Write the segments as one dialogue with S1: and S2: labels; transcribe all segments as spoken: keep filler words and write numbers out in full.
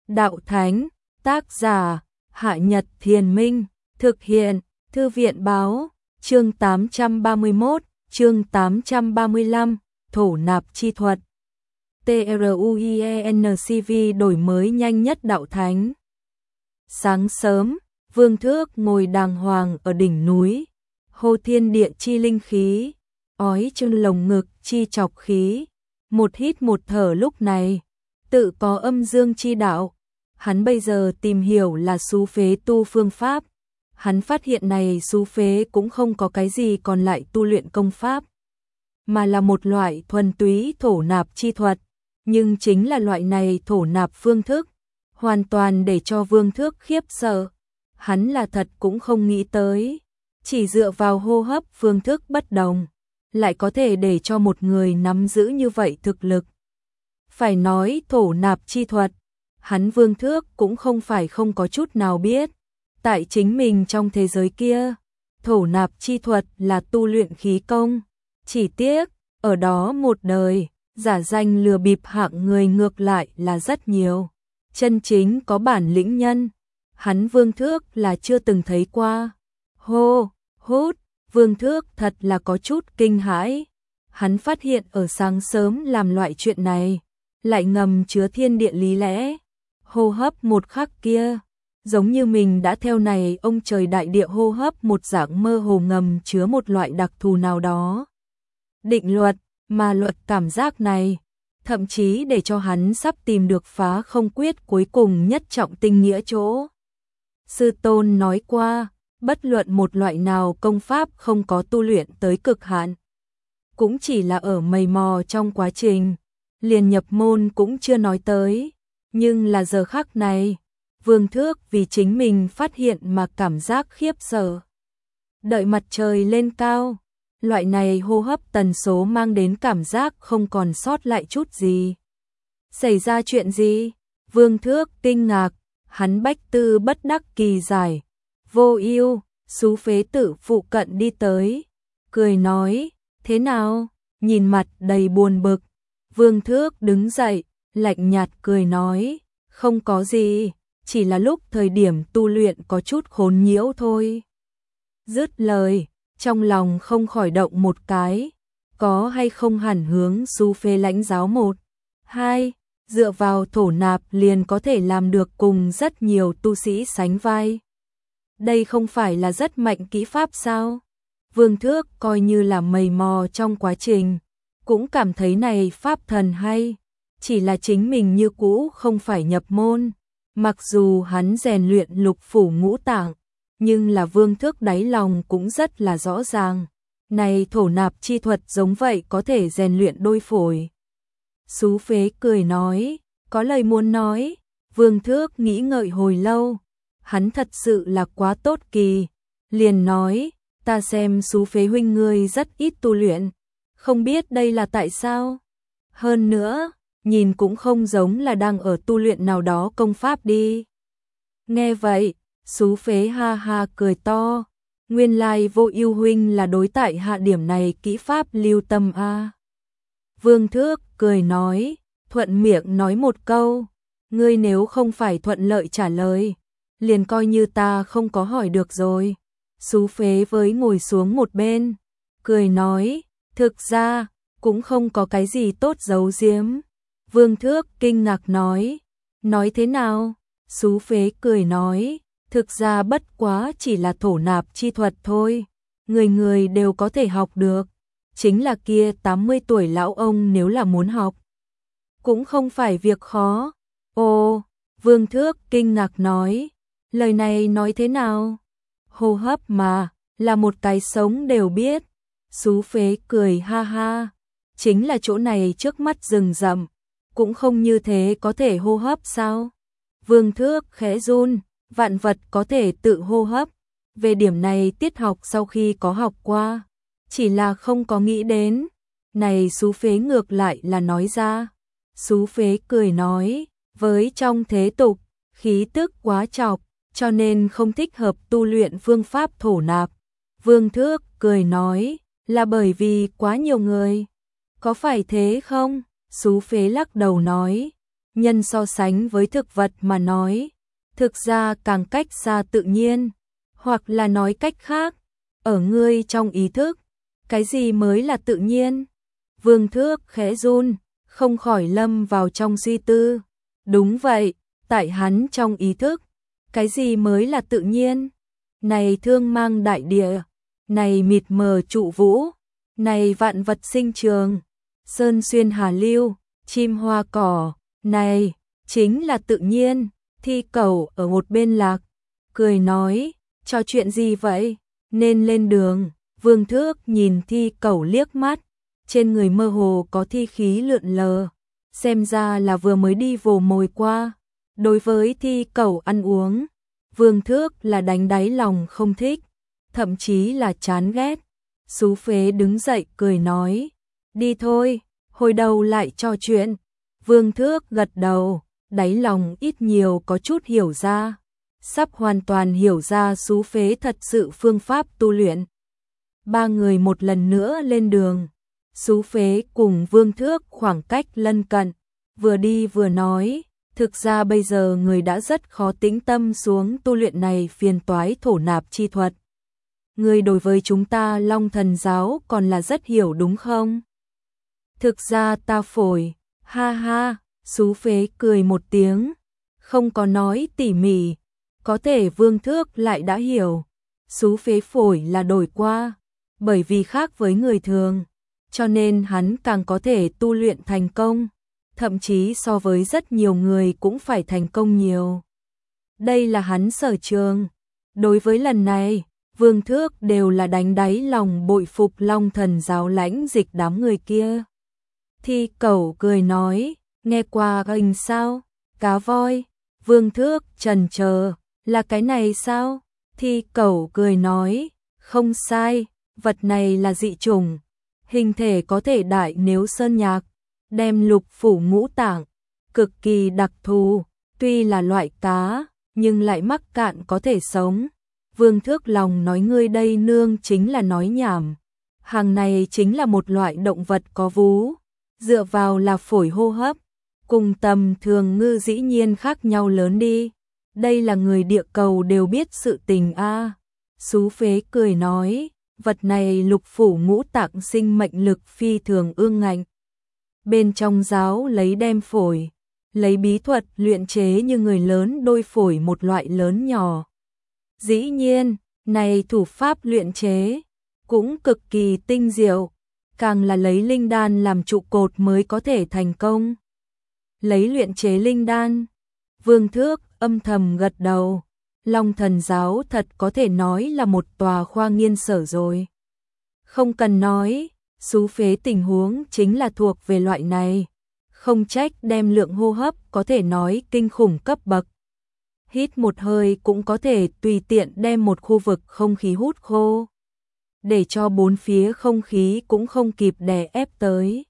S1: Đạo Thánh, tác giả, Hạ Nhật Thiền Minh, thực hiện, Thư viện Báo, chương tám trăm ba mươi mốt, chương tám trăm ba mươi lăm, thổ nạp chi thuật. TRUIENCV đổi mới nhanh nhất Đạo Thánh. Sáng sớm, Vương Thước ngồi đàng hoàng ở đỉnh núi, hô thiên địa chi linh khí, ói trên lồng ngực chi chọc khí, một hít một thở lúc này, tự có âm dương chi đạo. Hắn bây giờ tìm hiểu là xú phế tu phương pháp. Hắn phát hiện này xú phế cũng không có cái gì còn lại tu luyện công pháp, mà là một loại thuần túy thổ nạp chi thuật. Nhưng chính là loại này thổ nạp phương thức, hoàn toàn để cho Vương Thước khiếp sợ. Hắn là thật cũng không nghĩ tới, chỉ dựa vào hô hấp phương thức bất đồng, lại có thể để cho một người nắm giữ như vậy thực lực. Phải nói thổ nạp chi thuật, hắn Vương Thước cũng không phải không có chút nào biết. Tại chính mình trong thế giới kia, thổ nạp chi thuật là tu luyện khí công. Chỉ tiếc, ở đó một đời, giả danh lừa bịp hạng người ngược lại là rất nhiều. Chân chính có bản lĩnh nhân, hắn Vương Thước là chưa từng thấy qua. Hô, hút, Vương Thước thật là có chút kinh hãi. Hắn phát hiện ở sáng sớm làm loại chuyện này, lại ngầm chứa thiên địa lý lẽ. Hô hấp một khắc kia, giống như mình đã theo này ông trời đại địa hô hấp một dạng mơ hồ ngầm chứa một loại đặc thù nào đó. Định luật, mà luật cảm giác này, thậm chí để cho hắn sắp tìm được phá không quyết cuối cùng nhất trọng tinh nghĩa chỗ. Sư tôn nói qua, bất luận một loại nào công pháp không có tu luyện tới cực hạn, cũng chỉ là ở mày mò trong quá trình, liền nhập môn cũng chưa nói tới. Nhưng là giờ khắc này, Vương Thước vì chính mình phát hiện mà cảm giác khiếp sợ. Đợi mặt trời lên cao, loại này hô hấp tần số mang đến cảm giác không còn sót lại chút gì. Xảy ra chuyện gì? Vương Thước kinh ngạc, hắn bách tư bất đắc kỳ giải. Vô ưu, xú phế tử phụ cận đi tới, cười nói, thế nào? Nhìn mặt đầy buồn bực, Vương Thước đứng dậy, lạnh nhạt cười nói, không có gì, chỉ là lúc thời điểm tu luyện có chút khốn nhiễu thôi. Dứt lời, trong lòng không khỏi động một cái, có hay không hẳn hướng xú phế lãnh giáo một, hai, dựa vào thổ nạp liền có thể làm được cùng rất nhiều tu sĩ sánh vai. Đây không phải là rất mạnh kỹ pháp sao? Vương Thước coi như là mày mò trong quá trình, cũng cảm thấy này pháp thần hay. Chỉ là chính mình như cũ không phải nhập môn, mặc dù hắn rèn luyện lục phủ ngũ tạng, nhưng là Vương Thước đáy lòng cũng rất là rõ ràng, này thổ nạp chi thuật giống vậy có thể rèn luyện đôi phổi. Xú phế cười nói, có lời muốn nói. Vương Thước nghĩ ngợi hồi lâu, hắn thật sự là quá tốt kỳ, liền nói, ta xem xú phế huynh ngươi rất ít tu luyện, không biết đây là tại sao? Hơn nữa, nhìn cũng không giống là đang ở tu luyện nào đó công pháp đi. Nghe vậy, xú phế ha ha cười to, nguyên lai Vô Ưu huynh là đối tại hạ điểm này kỹ pháp lưu tâm a. À. Vương Thước cười nói, thuận miệng nói một câu, ngươi nếu không phải thuận lợi trả lời, liền coi như ta không có hỏi được rồi. Xú phế với ngồi xuống một bên, cười nói, thực ra cũng không có cái gì tốt giấu giếm. Vương Thước kinh ngạc nói, nói thế nào? Xú phế cười nói, thực ra bất quá chỉ là thổ nạp chi thuật thôi, người người đều có thể học được, chính là kia tám mươi tuổi lão ông nếu là muốn học, cũng không phải việc khó. Ồ, Vương Thước kinh ngạc nói, lời này nói thế nào? Hô hấp mà, là một cái sống đều biết. Xú phế cười ha ha, chính là chỗ này trước mắt rừng rậm, cũng không như thế có thể hô hấp sao? Vương Thước khẽ run, vạn vật có thể tự hô hấp. Về điểm này tiết học sau khi có học qua, chỉ là không có nghĩ đến. Này xú phế ngược lại là nói ra. Xú phế cười nói, với trong thế tục, khí tức quá trọc, cho nên không thích hợp tu luyện phương pháp thổ nạp. Vương Thước cười nói, là bởi vì quá nhiều người. Có phải thế không? Xú phế lắc đầu nói, nhân so sánh với thực vật mà nói, thực ra càng cách xa tự nhiên, hoặc là nói cách khác, ở ngươi trong ý thức, cái gì mới là tự nhiên? Vương Thước khẽ run, không khỏi lâm vào trong suy tư. Đúng vậy, tại hắn trong ý thức, cái gì mới là tự nhiên? Này thương mang đại địa, này mịt mờ trụ vũ, này vạn vật sinh trường, sơn xuyên hà lưu, chim hoa cỏ, này chính là tự nhiên. Thi Cẩu ở một bên lạc, cười nói, trò chuyện gì vậy? Nên lên đường. Vương Thước nhìn Thi Cẩu liếc mắt, trên người mơ hồ có thi khí lượn lờ, xem ra là vừa mới đi vồ mồi qua. Đối với Thi Cẩu ăn uống, Vương Thước là đánh đáy lòng không thích, thậm chí là chán ghét. Sú Phế đứng dậy cười nói, đi thôi, hồi đầu lại trò chuyện. Vương Thước gật đầu, đáy lòng ít nhiều có chút hiểu ra, sắp hoàn toàn hiểu ra Sú Phế thật sự phương pháp tu luyện. Ba người một lần nữa lên đường, Sú Phế cùng Vương Thước khoảng cách lân cận, vừa đi vừa nói, thực ra bây giờ người đã rất khó tĩnh tâm xuống tu luyện này phiền toái thổ nạp chi thuật. Người đối với chúng ta Long Thần giáo còn là rất hiểu đúng không? Thực ra ta phổi, ha ha, Sú Phế cười một tiếng, không có nói tỉ mỉ, có thể Vương Thước lại đã hiểu. Sú Phế phổi là đổi qua, bởi vì khác với người thường, cho nên hắn càng có thể tu luyện thành công, thậm chí so với rất nhiều người cũng phải thành công nhiều. Đây là hắn sở trường. Đối với lần này, Vương Thước đều là đánh đáy lòng bội phục Long Thần giáo lãnh dịch đám người kia. Thi Cẩu cười nói, nghe qua hình sao? Cá voi. Vương Thước chần chờ, là cái này sao? Thi Cẩu cười nói, không sai, vật này là dị chủng, hình thể có thể đại nếu sơn nhạc, đem lục phủ ngũ tạng, cực kỳ đặc thù, tuy là loại cá, nhưng lại mắc cạn có thể sống. Vương Thước lòng nói ngươi đây nương chính là nói nhảm, hàng này chính là một loại động vật có vú, dựa vào là phổi hô hấp, cùng tầm thường ngư dĩ nhiên khác nhau lớn đi, đây là người địa cầu đều biết sự tình a. À. Sú Phế cười nói, vật này lục phủ ngũ tạng sinh mệnh lực phi thường ương ngạnh. Bên trong giáo lấy đem phổi, lấy bí thuật luyện chế như người lớn đôi phổi một loại lớn nhỏ. Dĩ nhiên, này thủ pháp luyện chế cũng cực kỳ tinh diệu, càng là lấy linh đan làm trụ cột mới có thể thành công. Lấy luyện chế linh đan, Vương Thước âm thầm gật đầu, Long Thần giáo thật có thể nói là một tòa khoa nghiên sở rồi. Không cần nói, Sú Phế tình huống chính là thuộc về loại này, không trách đem lượng hô hấp có thể nói kinh khủng cấp bậc. Hít một hơi cũng có thể tùy tiện đem một khu vực không khí hút khô, để cho bốn phía không khí cũng không kịp đè ép tới.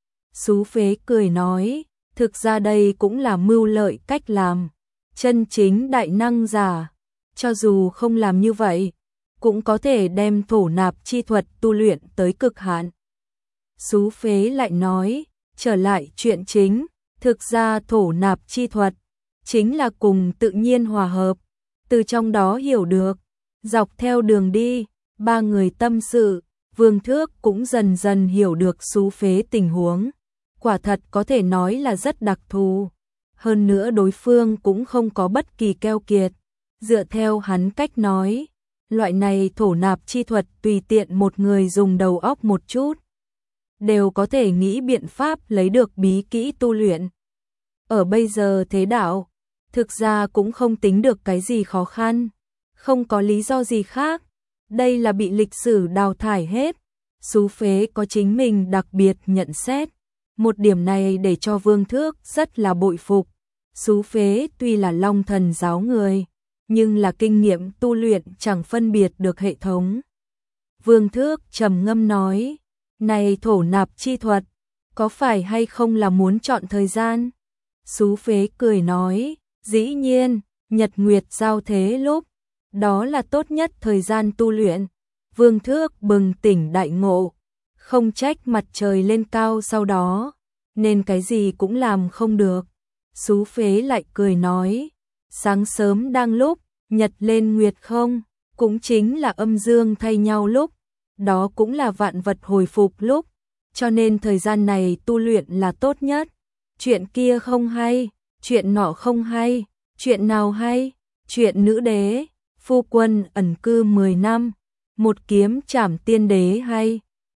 S1: Sú Phế cười nói, thực ra đây cũng là mưu lợi cách làm, chân chính đại năng giả, cho dù không làm như vậy, cũng có thể đem thổ nạp chi thuật tu luyện tới cực hạn. Sú Phế lại nói, trở lại chuyện chính, thực ra thổ nạp chi thuật chính là cùng tự nhiên hòa hợp, từ trong đó hiểu được, dọc theo đường đi, ba người tâm sự, Vương Thước cũng dần dần hiểu được Sú Phế tình huống, quả thật có thể nói là rất đặc thù, hơn nữa đối phương cũng không có bất kỳ keo kiệt, dựa theo hắn cách nói, loại này thổ nạp chi thuật tùy tiện một người dùng đầu óc một chút, đều có thể nghĩ biện pháp lấy được bí kỹ tu luyện. Ở bây giờ thế đạo, thực ra cũng không tính được cái gì khó khăn, không có lý do gì khác, đây là bị lịch sử đào thải hết. Sú Phế có chính mình đặc biệt nhận xét, một điểm này để cho Vương Thước rất là bội phục. Sú Phế tuy là Long Thần giáo người, nhưng là kinh nghiệm tu luyện chẳng phân biệt được hệ thống. Vương Thước trầm ngâm nói, này thổ nạp chi thuật, có phải hay không là muốn chọn thời gian? Sú Phế cười nói, dĩ nhiên, nhật nguyệt giao thế lúc, đó là tốt nhất thời gian tu luyện. Vương Thước bừng tỉnh đại ngộ, không trách mặt trời lên cao sau đó, nên cái gì cũng làm không được. Xú Phế lại cười nói, sáng sớm đang lúc, nhật lên nguyệt không, cũng chính là âm dương thay nhau lúc, đó cũng là vạn vật hồi phục lúc, cho nên thời gian này tu luyện là tốt nhất. Chuyện kia không hay, chuyện nọ không hay, chuyện nào hay? Chuyện nữ đế, phu quân ẩn cư mười năm, một kiếm trảm tiên đế hay.